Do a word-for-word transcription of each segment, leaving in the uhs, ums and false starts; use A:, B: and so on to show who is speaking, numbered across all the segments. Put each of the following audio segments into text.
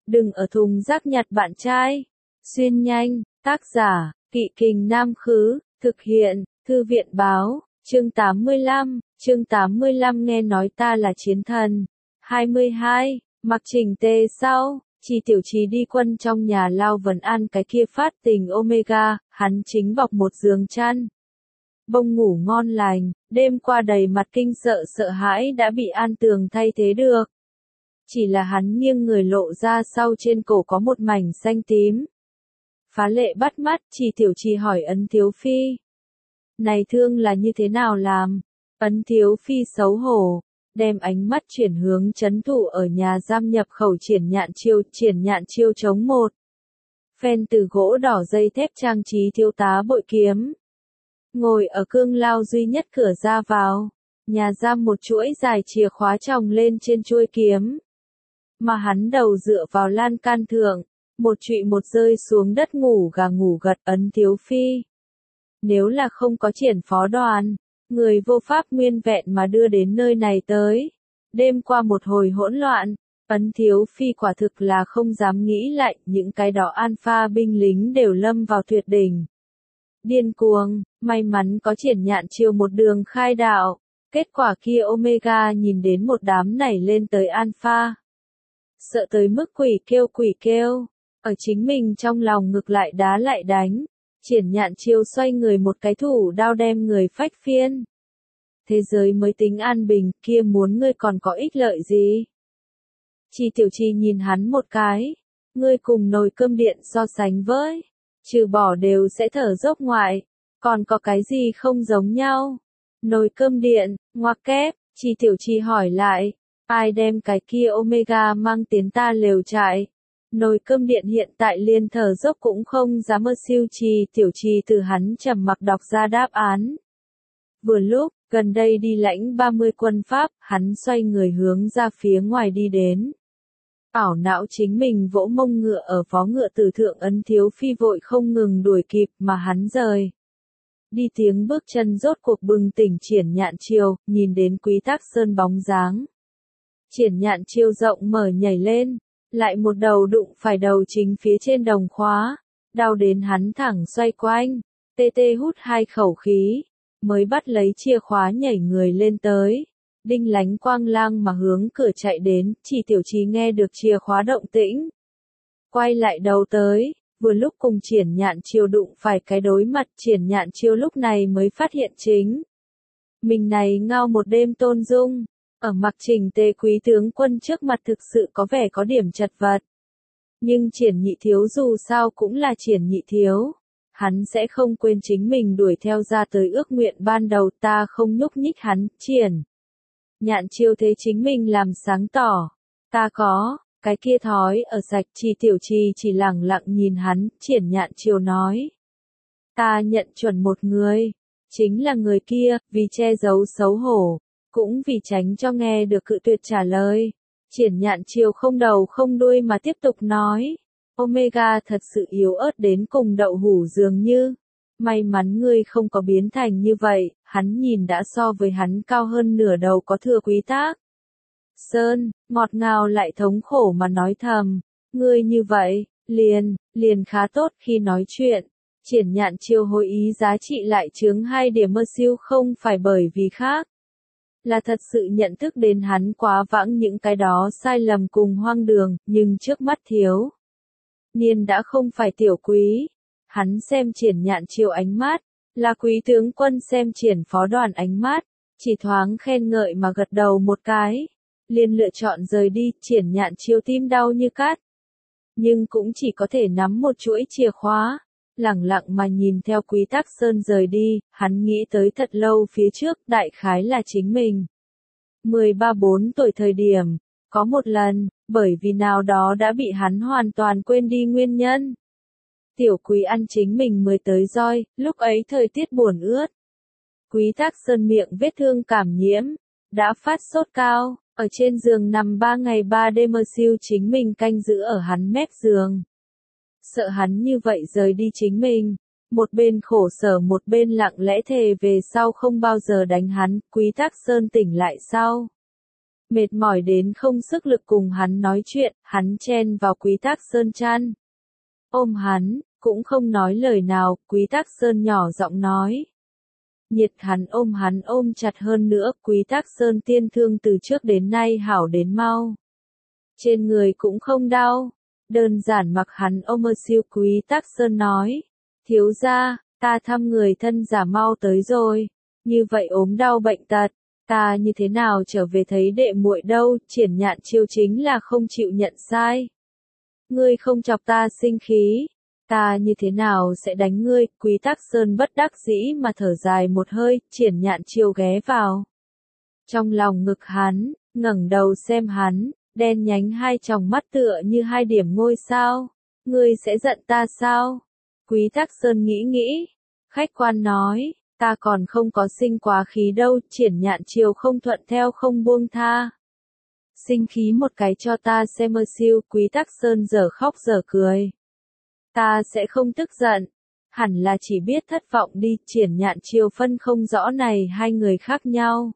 A: Đừng ở thùng rác nhặt bạn trai. Xuyên nhanh, tác giả, Kỵ Kình Nam Khứ, thực hiện, Thư viện Báo, chương tám mươi lăm, chương tám mươi lăm nghe nói ta là chiến thần. hai mươi hai, mặc chỉnh tề sau, Chi Tiểu Trì đi quân trong nhà lao vấn an cái kia phát tình Omega, hắn chính bọc một giường chăn. Bông ngủ ngon lành, đêm qua đầy mặt kinh sợ sợ hãi đã bị An Tường thay thế được. Chỉ là hắn nghiêng người lộ ra sau trên cổ có một mảnh xanh tím. Phá lệ bắt mắt, Chi Tiểu Trì hỏi Ấn Thiếu Phi. Này thương là như thế nào làm? Ấn Thiếu Phi xấu hổ, đem ánh mắt chuyển hướng trấn thủ ở nhà giam nhập khẩu Triển Nhạn Chiêu, Triển Nhạn Chiêu chống một. Phen từ gỗ đỏ dây thép trang trí thiếu tá bội kiếm. Ngồi ở cương lao duy nhất cửa ra vào, nhà giam một chuỗi dài chìa khóa chồng lên trên chuôi kiếm. Mà hắn đầu dựa vào lan can thượng, một trụy một rơi xuống đất ngủ gà ngủ gật. Ấn Thiếu Phi. Nếu là không có Triển phó đoàn, người vô pháp nguyên vẹn mà đưa đến nơi này tới. Đêm qua một hồi hỗn loạn, Ấn Thiếu Phi quả thực là không dám nghĩ lại, những cái đó alpha binh lính đều lâm vào tuyệt đỉnh. Điên cuồng, may mắn có Triển Nhạn Chiêu một đường khai đạo, kết quả kia Omega nhìn đến một đám nảy lên tới alpha. Sợ tới mức quỷ kêu quỷ kêu, ở chính mình trong lòng ngực lại đá lại đánh. Triển Nhạn Chiêu xoay người một cái thủ đao đem người phách phiên. Thế giới mới tính an bình, kia muốn ngươi còn có ích lợi gì? Chi Tiểu Trì nhìn hắn một cái, ngươi cùng nồi cơm điện so sánh với, trừ bỏ đều sẽ thở dốc ngoại, còn có cái gì không giống nhau? Nồi cơm điện, ngoặc kép, Chi Tiểu Trì hỏi lại, ai đem cái kia Omega mang tiến ta lều trại? Nồi cơm điện hiện tại liên thở dốc cũng không dám mơ siêu. Chi Tiểu Trì từ hắn trầm mặc đọc ra đáp án. Vừa lúc, gần đây đi lãnh ba mươi quân Pháp, hắn xoay người hướng ra phía ngoài đi đến. Ảo não chính mình vỗ mông ngựa ở phó ngựa tử thượng. Ấn Thiếu Phi vội không ngừng đuổi kịp mà hắn rời. Đi tiếng bước chân rốt cuộc bừng tỉnh Triển Nhạn Chiêu, nhìn đến Quý Tác Sơn bóng dáng. Triển Nhạn Chiêu rộng mở nhảy lên, lại một đầu đụng phải đầu chính phía trên đồng khóa, đau đến hắn thẳng xoay quanh, tê tê hút hai khẩu khí, mới bắt lấy chìa khóa nhảy người lên tới, đinh lánh quang lang mà hướng cửa chạy đến. Chỉ Tiểu Trì nghe được chìa khóa động tĩnh, quay lại đầu tới, vừa lúc cùng Triển Nhạn Chiêu đụng phải cái đối mặt. Triển Nhạn Chiêu lúc này mới phát hiện chính mình này ngao một đêm tôn dung, ở mặc chỉnh tề quý tướng quân trước mặt thực sự có vẻ có điểm chật vật. Nhưng Triển Nhị Thiếu dù sao cũng là Triển Nhị Thiếu, hắn sẽ không quên chính mình đuổi theo ra tới ước nguyện ban đầu. Ta không nhúc nhích hắn. Triển Nhạn Chiêu thế chính mình làm sáng tỏ, ta có cái kia thói ở sạch. Chi Tiểu Trì chỉ lẳng lặng nhìn hắn. Triển Nhạn Chiêu nói, ta nhận chuẩn một người, chính là người kia. Vì che giấu xấu hổ, cũng vì tránh cho nghe được cự tuyệt trả lời, Triển Nhạn Chiêu không đầu không đuôi mà tiếp tục nói, Omega thật sự yếu ớt đến cùng đậu hũ dường như. May mắn ngươi không có biến thành như vậy. Hắn nhìn đã so với hắn cao hơn nửa đầu có thừa. Quý Tác Sơn, ngọt ngào lại thống khổ mà nói thầm, ngươi như vậy, liền, liền khá tốt khi nói chuyện. Triển Nhạn Chiêu hồi ý giá trị lại chướng hai điểm mơ siêu, không phải bởi vì khác, là thật sự nhận thức đến hắn quá vãng những cái đó sai lầm cùng hoang đường. Nhưng trước mắt thiếu niên đã không phải tiểu quý. Hắn xem Triển Nhạn Chiêu ánh mắt, là quý tướng quân xem Triển phó đoàn ánh mắt, chỉ thoáng khen ngợi mà gật đầu một cái, liền lựa chọn rời đi. Triển Nhạn Chiêu tim đau như cắt, nhưng cũng chỉ có thể nắm một chuỗi chìa khóa, lẳng lặng mà nhìn theo Quý Tác Sơn rời đi. Hắn nghĩ tới thật lâu phía trước, đại khái là chính mình mười ba bốn tuổi thời điểm, có một lần, bởi vì nào đó đã bị hắn hoàn toàn quên đi nguyên nhân. Tiểu Quý ăn chính mình mới tới roi, lúc ấy thời tiết buồn ướt. Quý Tác Sơn miệng vết thương cảm nhiễm, đã phát sốt cao, ở trên giường nằm ba ngày ba đêm mơ siêu chính mình canh giữ ở hắn mép giường. Sợ hắn như vậy rời đi chính mình, một bên khổ sở một bên lặng lẽ thề về sau không bao giờ đánh hắn. Quý Tác Sơn tỉnh lại sau Mệt mỏi đến không sức lực cùng hắn nói chuyện, hắn chen vào Quý Tắc Sơn chăn. Ôm hắn, cũng không nói lời nào, Quý Tắc Sơn nhỏ giọng nói. Nhiệt hắn ôm hắn ôm chặt hơn nữa, Quý Tắc Sơn tiên thương từ trước đến nay hảo đến mau. Trên người cũng không đau, đơn giản mặc hắn ôm mơ siêu. Quý Tắc Sơn nói, thiếu gia, ta thăm người thân giả mau tới rồi, như vậy ốm đau bệnh tật, ta như thế nào trở về thấy đệ muội đâu. Triển Nhạn Chiêu chính là không chịu nhận sai. Ngươi không chọc ta sinh khí, ta như thế nào sẽ đánh ngươi. Quý Tắc Sơn bất đắc dĩ mà thở dài một hơi. Triển Nhạn Chiêu ghé vào trong lòng ngực hắn, ngẩng đầu xem hắn, đen nhánh hai tròng mắt tựa như hai điểm ngôi sao. Ngươi sẽ giận ta sao? Quý Tắc Sơn nghĩ nghĩ, khách quan nói, ta còn không có sinh quá khí đâu. Triển Nhạn Chiêu không thuận theo không buông tha. Sinh khí một cái cho ta xem mơ siêu. Quý Tắc Sơn giờ khóc giờ cười. Ta sẽ không tức giận, hẳn là chỉ biết thất vọng đi. Triển Nhạn Chiêu phân không rõ này hai người khác nhau.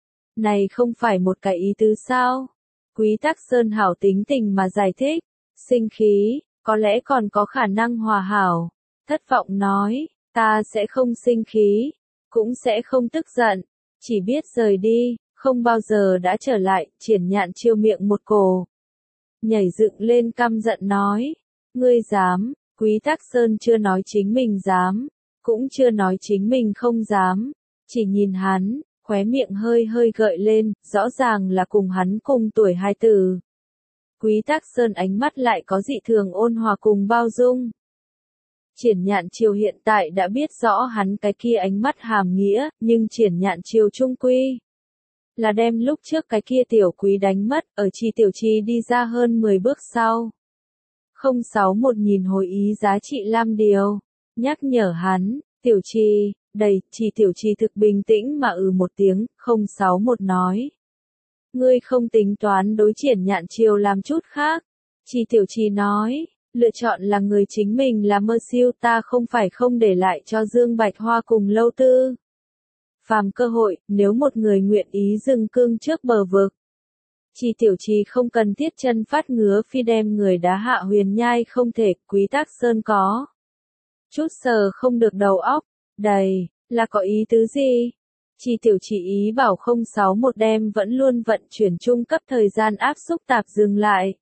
A: Này không phải một cái ý tứ sao? Quý Tắc Sơn hảo tính tình mà giải thích, sinh khí, có lẽ còn có khả năng hòa hảo. Thất vọng nói, ta sẽ không sinh khí, cũng sẽ không tức giận, chỉ biết rời đi, không bao giờ đã trở lại. Triển Nhạn Chiêu miệng một cổ, nhảy dựng lên căm giận nói, ngươi dám. Quý Tắc Sơn chưa nói chính mình dám, cũng chưa nói chính mình không dám, chỉ nhìn hắn, khóe miệng hơi hơi gợi lên, rõ ràng là cùng hắn cùng tuổi hai tử. Quý Tắc Sơn ánh mắt lại có dị thường ôn hòa cùng bao dung. Triển Nhạn Chiêu hiện tại đã biết rõ hắn cái kia ánh mắt hàm nghĩa, nhưng Triển Nhạn Chiêu trung quy là đem lúc trước cái kia tiểu quý đánh mất, ở Chi Tiểu Chi đi ra hơn mười bước sau. không sáu một nhìn hồi ý giá trị lam điều, nhắc nhở hắn, Tiểu Chi, đầy. Chi Tiểu Chi thực bình tĩnh mà ừ một tiếng. không sáu một nói, ngươi không tính toán đối Triển Nhạn Chiêu làm chút khác. Chi Tiểu Chi nói, lựa chọn là người chính mình là mơ siêu, ta không phải không để lại cho Dương Bạch Hoa cùng Lâu Tư Phàm cơ hội, nếu một người nguyện ý dừng cương trước bờ vực. Chi Tiểu Chi không cần thiết chân phát ngứa phi đem người đá hạ huyền nhai không thể. Quý Tắc Sơn có chút sờ không được đầu óc, đầy, là có ý tứ gì? Chi Tiểu Chi ý bảo không sáu một đem vẫn luôn vận chuyển trung cấp thời gian áp xúc tạp dừng lại.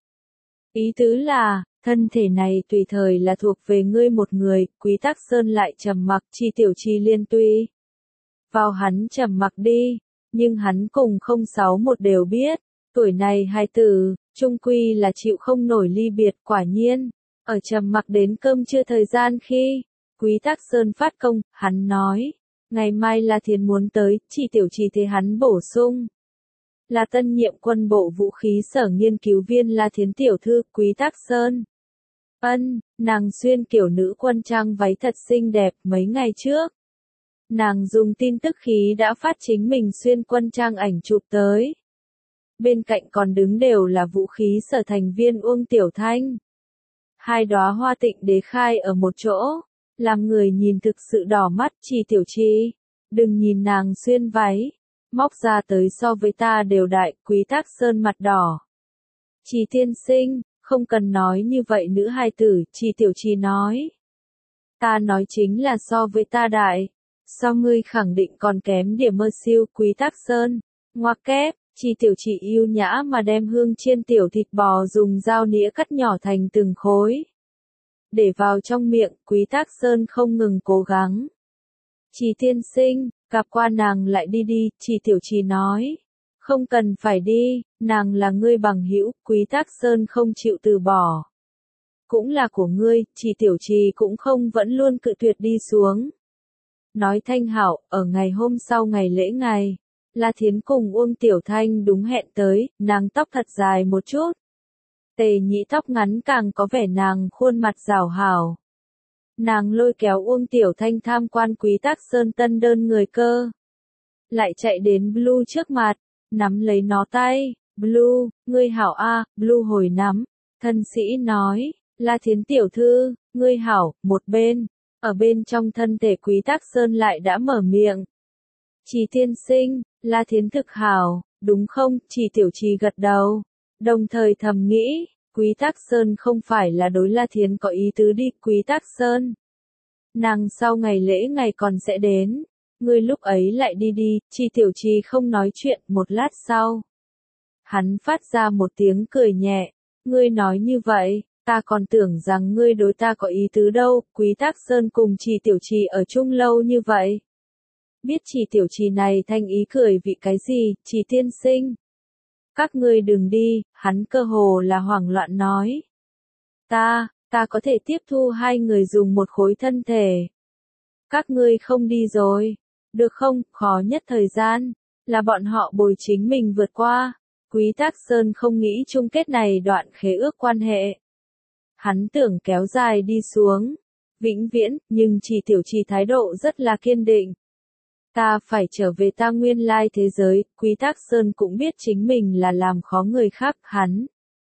A: Ý tứ là, thân thể này tùy thời là thuộc về ngươi một người. Quý Tắc Sơn lại trầm mặc. Chi Tiểu Chi liên tùy vào hắn trầm mặc đi, nhưng hắn cùng không sáu một đều biết, tuổi này hai tử, trung quy là chịu không nổi ly biệt. Quả nhiên, ở trầm mặc đến cơm trưa thời gian khi Quý Tắc Sơn phát công, hắn nói, ngày mai La Thiến muốn tới. Chi Tiểu Chi thế hắn bổ sung, là tân nhiệm quân bộ vũ khí sở nghiên cứu viên La Thiến tiểu thư. Quý Tắc Sơn, ân, nàng xuyên kiểu nữ quân trang váy thật xinh đẹp. Mấy ngày trước, nàng dùng tin tức khí đã phát chính mình xuyên quân trang ảnh chụp tới. Bên cạnh còn đứng đều là vũ khí sở thành viên Uông Tiểu Thanh. Hai đóa hoa tịnh đế khai ở một chỗ, làm người nhìn thực sự đỏ mắt. Chi Tiểu Chi, đừng nhìn nàng xuyên váy, móc ra tới so với ta đều đại. Quý Tắc Sơn mặt đỏ. Chi tiên sinh, không cần nói như vậy nữ hài tử. Chi Tiểu Chi nói, ta nói chính là so với ta đại, so ngươi khẳng định còn kém điểm mơ siêu. Quý Tắc Sơn, ngoặc kép. Chi Tiểu Chi yêu nhã mà đem hương chiên tiểu thịt bò dùng dao nĩa cắt nhỏ thành từng khối, để vào trong miệng. Quý Tắc Sơn không ngừng cố gắng. Chi tiên sinh, gặp qua nàng lại đi đi. Chi Tiểu Chi nói, không cần phải đi, nàng là ngươi bằng hữu. Quý Tắc Sơn không chịu từ bỏ, cũng là của ngươi. Chi Tiểu Chi cũng không vẫn luôn cự tuyệt đi xuống. Nói thanh hảo, ở ngày hôm sau ngày lễ ngày, La Thiến cùng Uông Tiểu Thanh đúng hẹn tới. Nàng tóc thật dài một chút, tề nhĩ tóc ngắn càng có vẻ nàng khuôn mặt rảo hảo. Nàng lôi kéo Uông Tiểu Thanh tham quan Quý Tắc Sơn tân đơn người cơ, lại chạy đến Blue trước mặt, nắm lấy nó tay. Blue, ngươi hảo a. Blue hồi nắm, thân sĩ nói, La Thiến tiểu thư, ngươi hảo. Một bên, ở bên trong thân thể Quý Tắc Sơn lại đã mở miệng, Chi tiên sinh, La Thiến thực hảo, đúng không? Trì Tiểu Trì gật đầu, đồng thời thầm nghĩ, Quý Tắc Sơn không phải là đối La Thiến có ý tứ đi, Quý Tắc Sơn. Nàng sau ngày lễ ngày còn sẽ đến, ngươi lúc ấy lại đi đi, Trì Tiểu Trì không nói chuyện, một lát sau. Hắn phát ra một tiếng cười nhẹ, ngươi nói như vậy, ta còn tưởng rằng ngươi đối ta có ý tứ đâu, Quý Tắc Sơn cùng Trì Tiểu Trì ở chung lâu như vậy. Biết Trì Tiểu Trì này thanh ý cười vì cái gì, Trì tiên sinh. Các ngươi đừng đi, hắn cơ hồ là hoảng loạn nói. Ta, ta có thể tiếp thu hai người dùng một khối thân thể. Các ngươi không đi rồi, được không, khó nhất thời gian, là bọn họ bồi chính mình vượt qua. Quý Tắc Sơn không nghĩ chung kết này đoạn khế ước quan hệ. Hắn tưởng kéo dài đi xuống, vĩnh viễn, nhưng Trì Tiểu Trì thái độ rất là kiên định. Ta phải trở về ta nguyên lai thế giới, Quý Tắc Sơn cũng biết chính mình là làm khó người khác, hắn.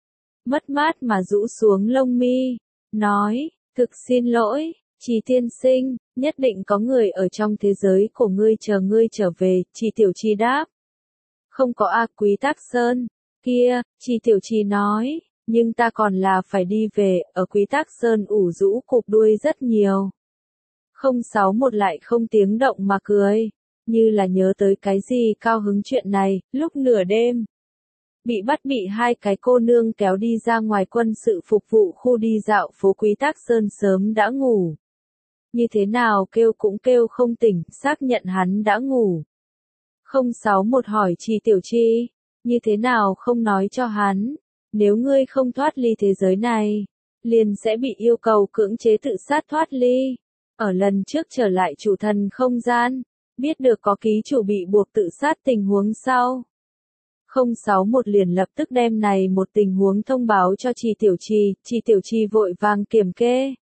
A: Mất mát mà rũ xuống lông mi, nói, thực xin lỗi, Trì tiên sinh, nhất định có người ở trong thế giới của ngươi chờ ngươi trở về, Trì Tiểu Trì đáp. Không có a Quý Tắc Sơn, kia, Trì Tiểu Trì nói, nhưng ta còn là phải đi về, ở Quý Tắc Sơn ủ rũ cụp đuôi rất nhiều. Không sáu một lại không tiếng động mà cười, như là nhớ tới cái gì cao hứng chuyện này, lúc nửa đêm. Bị bắt bị hai cái cô nương kéo đi ra ngoài quân sự phục vụ khu đi dạo phố Quý Tắc Sơn sớm đã ngủ. Như thế nào kêu cũng kêu không tỉnh, xác nhận hắn đã ngủ. Không sáu một hỏi Trì Tiểu Trì, như thế nào không nói cho hắn, nếu ngươi không thoát ly thế giới này, liền sẽ bị yêu cầu cưỡng chế tự sát thoát ly. Ở lần trước trở lại chủ thần không gian, biết được có ký chủ bị buộc tự sát tình huống sau. không sáu một liền lập tức đem này một tình huống thông báo cho Trì Tiểu Trì, Trì Tiểu Trì vội vàng kiểm kê.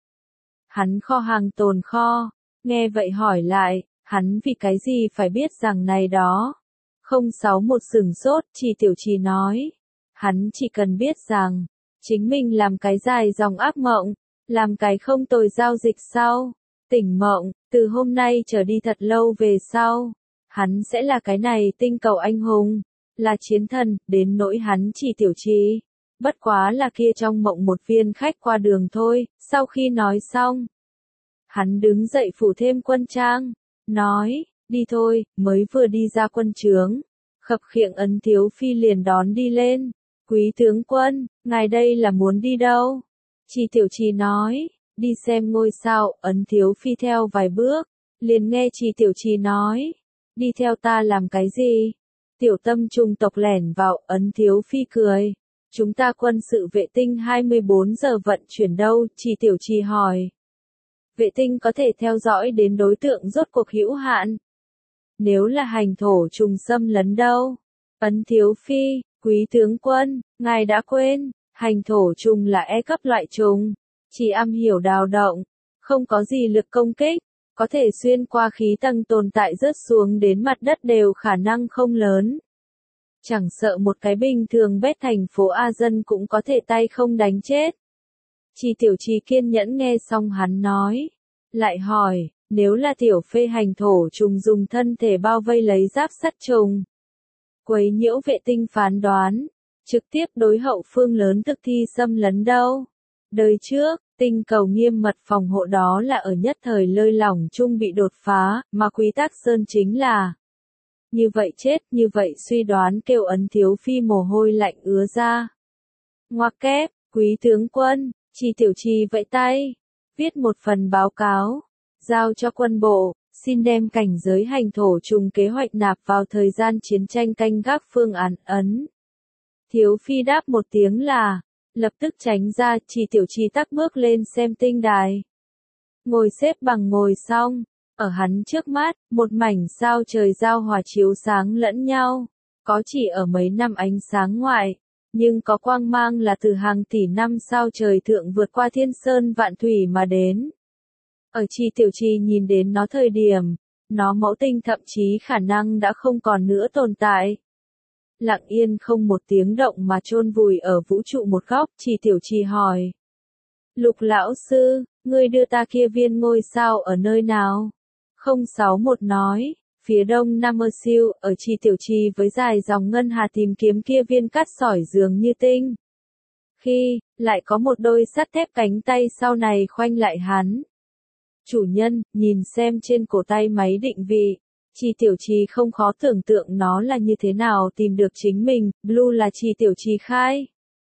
A: Hắn kho hàng tồn kho, nghe vậy hỏi lại, hắn vì cái gì phải biết rằng này đó. không sáu một sửng sốt, Trì Tiểu Trì nói, hắn chỉ cần biết rằng, chính mình làm cái dài dòng ác mộng, làm cái không tồi giao dịch sau, tỉnh mộng, từ hôm nay trở đi thật lâu về sau, hắn sẽ là cái này tinh cầu anh hùng, là chiến thần, đến nỗi hắn Trì Tiểu Trì. Bất quá là kia trong mộng một viên khách qua đường thôi, sau khi nói xong. Hắn đứng dậy phủ thêm quân trang, nói, đi thôi, mới vừa đi ra quân trướng. Khập khiễng Ấn Thiếu Phi liền đón đi lên, quý tướng quân, ngài đây là muốn đi đâu? Trì Tiểu Trì nói, đi xem ngôi sao, Ấn Thiếu Phi theo vài bước, liền nghe Trì Tiểu Trì nói, đi theo ta làm cái gì? Tiểu Tâm trung tộc lẻn vào, Ấn Thiếu Phi cười. Chúng ta quân sự vệ tinh hai mươi bốn giờ vận chuyển đâu, Trì Tiểu Trì hỏi. Vệ tinh có thể theo dõi đến đối tượng rốt cuộc hữu hạn. Nếu là hành thổ trùng xâm lấn đâu? Ấn Thiếu Phi, quý tướng quân, ngài đã quên, hành thổ trùng là E cấp loại trùng, chỉ am hiểu đào động, không có gì lực công kích, có thể xuyên qua khí tầng tồn tại rớt xuống đến mặt đất đều khả năng không lớn. Chẳng sợ một cái bình thường bét thành phố A dân cũng có thể tay không đánh chết. Trì Tiểu Trì kiên nhẫn nghe xong hắn nói, lại hỏi, nếu là tiểu phê hành thổ trùng dùng thân thể bao vây lấy giáp sắt trùng, quấy nhiễu vệ tinh phán đoán, trực tiếp đối hậu phương lớn thực thi xâm lấn đâu. Đời trước, tinh cầu nghiêm mật phòng hộ đó là ở nhất thời lơi lỏng chung bị đột phá, mà Quý Tắc Sơn chính là như vậy chết, như vậy suy đoán kêu Ấn Thiếu Phi mồ hôi lạnh ứa ra. Ngoặc kép, quý tướng quân, Trì Tiểu Trì vẫy tay, viết một phần báo cáo, giao cho quân bộ, xin đem cảnh giới hành thổ trùng kế hoạch nạp vào thời gian chiến tranh canh gác phương án ấn. Thiếu Phi đáp một tiếng là, lập tức tránh ra, Trì Tiểu Trì tắc bước lên xem tinh đài. Ngồi xếp bằng ngồi xong. Ở hắn trước mắt, một mảnh sao trời giao hòa chiếu sáng lẫn nhau, có chỉ ở mấy năm ánh sáng ngoại, nhưng có quang mang là từ hàng tỷ năm sao trời thượng vượt qua thiên sơn vạn thủy mà đến. Ở Trì Tiểu Trì nhìn đến nó thời điểm, nó mẫu tinh thậm chí khả năng đã không còn nữa tồn tại. Lặng yên không một tiếng động mà chôn vùi ở vũ trụ một góc, Trì Tiểu Trì hỏi. Lục lão sư, ngươi đưa ta kia viên ngôi sao ở nơi nào? không sáu một nói, Phía đông Nam Mơ Siêu, ở Trì Tiểu Trì với dài dòng ngân hà tìm kiếm kia viên cát sỏi dường như tinh. Khi, lại có một đôi sắt thép cánh tay sau này khoanh lại hắn. Chủ nhân, nhìn xem trên cổ tay máy định vị. Trì Tiểu Trì không khó tưởng tượng nó là như thế nào tìm được chính mình, Blue là Trì Tiểu Trì khai.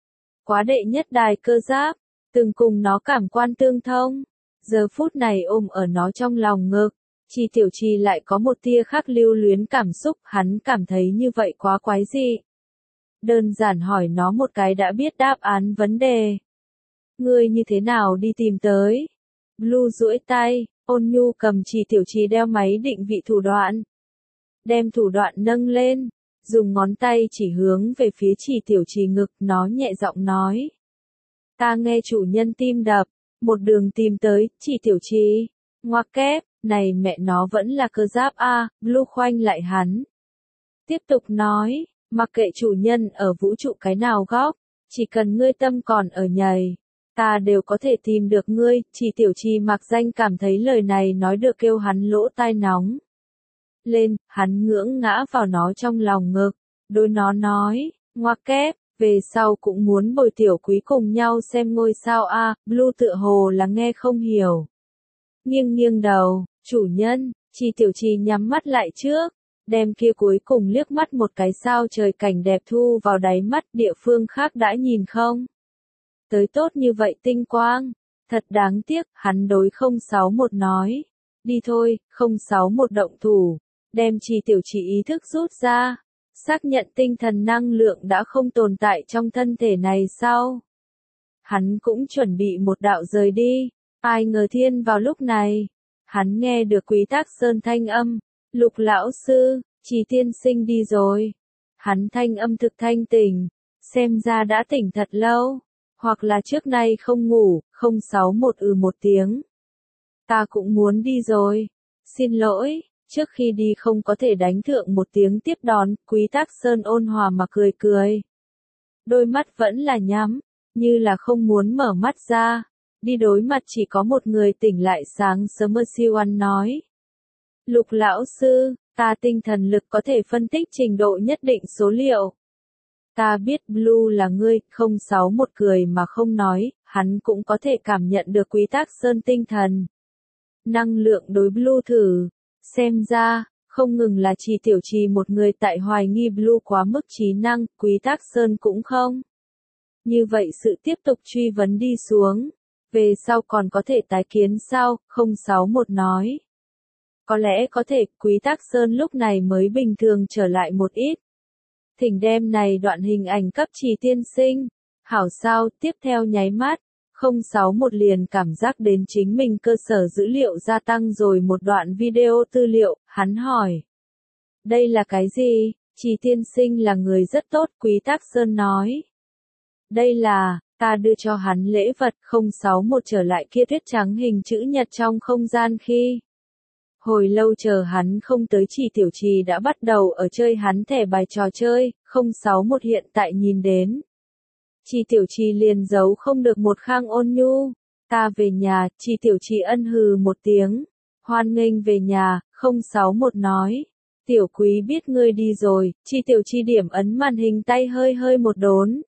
A: Quá đệ nhất đài cơ giáp, từng cùng nó cảm quan tương thông. Giờ phút này ôm ở nó trong lòng ngực. Trì Tiểu Trì lại có một tia khác lưu luyến cảm xúc, hắn cảm thấy như vậy quá quái dị. Đơn giản hỏi nó một cái đã biết đáp án vấn đề. Ngươi như thế nào đi tìm tới? Blue duỗi tay, ôn nhu cầm Trì Tiểu Trì đeo máy định vị thủ đoạn. Đem thủ đoạn nâng lên, dùng ngón tay chỉ hướng về phía Trì Tiểu Trì ngực, nó nhẹ giọng nói. Ta nghe chủ nhân tim đập, một đường tìm tới, Trì Tiểu Trì. Ngoặc kép, này mẹ nó vẫn là cơ giáp a, Blue khoanh lại hắn. Tiếp tục nói, mặc kệ chủ nhân ở vũ trụ cái nào góc, chỉ cần ngươi tâm còn ở nhầy, ta đều có thể tìm được ngươi. Trì Tiểu Trì mặc danh cảm thấy lời này nói được kêu hắn lỗ tai nóng lên, hắn ngưỡng ngã vào nó trong lòng ngực, đôi nó nói, ngoặc kép, về sau cũng muốn bồi tiểu quý cùng nhau xem ngôi sao a. Blue tựa hồ là nghe không hiểu. Nghiêng nghiêng đầu, chủ nhân, Trì Tiểu Trì nhắm mắt lại trước, đem kia cuối cùng liếc mắt một cái sao trời cảnh đẹp thu vào đáy mắt, địa phương khác đã nhìn không? Tới tốt như vậy tinh quang, thật đáng tiếc, hắn đối không sáu một nói. Đi thôi, không sáu một động thủ, đem Trì Tiểu Trì ý thức rút ra, xác nhận tinh thần năng lượng đã không tồn tại trong thân thể này sau. Hắn cũng chuẩn bị một đạo rời đi. Ai ngờ thiên vào lúc này, hắn nghe được Quý Tắc Sơn thanh âm, Lục lão sư, Trì tiên sinh đi rồi. Hắn thanh âm thực thanh tỉnh, xem ra đã tỉnh thật lâu, hoặc là trước nay không ngủ. Không sáu một ừ một tiếng. Ta cũng muốn đi rồi, xin lỗi, trước khi đi không có thể đánh thượng một tiếng tiếp đón. Quý Tắc Sơn ôn hòa mà cười cười. Đôi mắt vẫn là nhắm, như là không muốn mở mắt ra. Đi đối mặt chỉ có một người tỉnh lại sáng sớm. Mơ Siêu Ăn nói. Lục lão sư, ta tinh thần lực có thể phân tích trình độ nhất định số liệu. Ta biết Blue là ngươi. Không sáu một cười mà không nói, hắn cũng có thể cảm nhận được Quý Tắc Sơn tinh thần. Năng lượng đối Blue thử. Xem ra, không ngừng là Trì Tiểu Trì một người tại hoài nghi Blue quá mức trí năng, Quý Tắc Sơn cũng không. Như vậy sự tiếp tục truy vấn đi xuống. Về sau còn có thể tái kiến sao? Không sáu một nói. Có lẽ có thể, Quý Tắc Sơn lúc này mới bình thường trở lại một ít. Thỉnh đem này đoạn hình ảnh cấp Trì tiên sinh. Hảo sao, tiếp theo nháy mắt, không sáu một liền cảm giác đến chính mình cơ sở dữ liệu gia tăng rồi một đoạn video tư liệu, hắn hỏi. Đây là cái gì? Trì tiên sinh là người rất tốt, Quý Tắc Sơn nói. Đây là, ta đưa cho hắn lễ vật. Không sáu một trở lại kia tuyết trắng hình chữ nhật trong không gian khi. Hồi lâu chờ hắn không tới, Trì Tiểu Trì đã bắt đầu ở chơi hắn thẻ bài trò chơi. Không sáu một hiện tại nhìn đến. Trì Tiểu Trì liền giấu không được một khang ôn nhu. Ta về nhà. Trì Tiểu Trì ân hừ một tiếng. Hoan nghênh về nhà. Không sáu một nói. Tiểu quý biết ngươi đi rồi. Trì Tiểu Trì điểm ấn màn hình tay hơi hơi một đốn.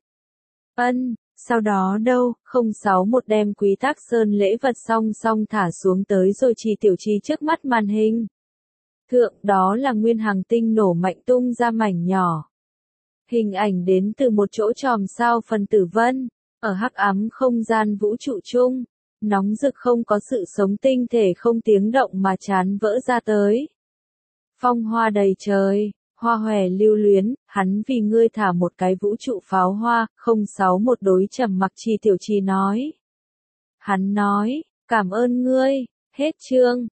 A: Ân, sau đó đâu? Không sáu một đem Quý Tắc Sơn lễ vật song song thả xuống tới rồi. Trì Tiểu Trì trước mắt màn hình. Thượng đó là nguyên hàng tinh nổ mạnh tung ra mảnh nhỏ. Hình ảnh đến từ một chỗ chòm sao phần tử vân, ở hắc ám không gian vũ trụ chung, nóng rực không có sự sống tinh thể không tiếng động mà chán vỡ ra tới. Phong hoa đầy trời, hoa hòe lưu luyến, hắn vì ngươi thả một cái vũ trụ pháo hoa. Không sáu một đối trầm mặc. Trì Tiểu Trì nói. Hắn nói, cảm ơn ngươi, hết chương.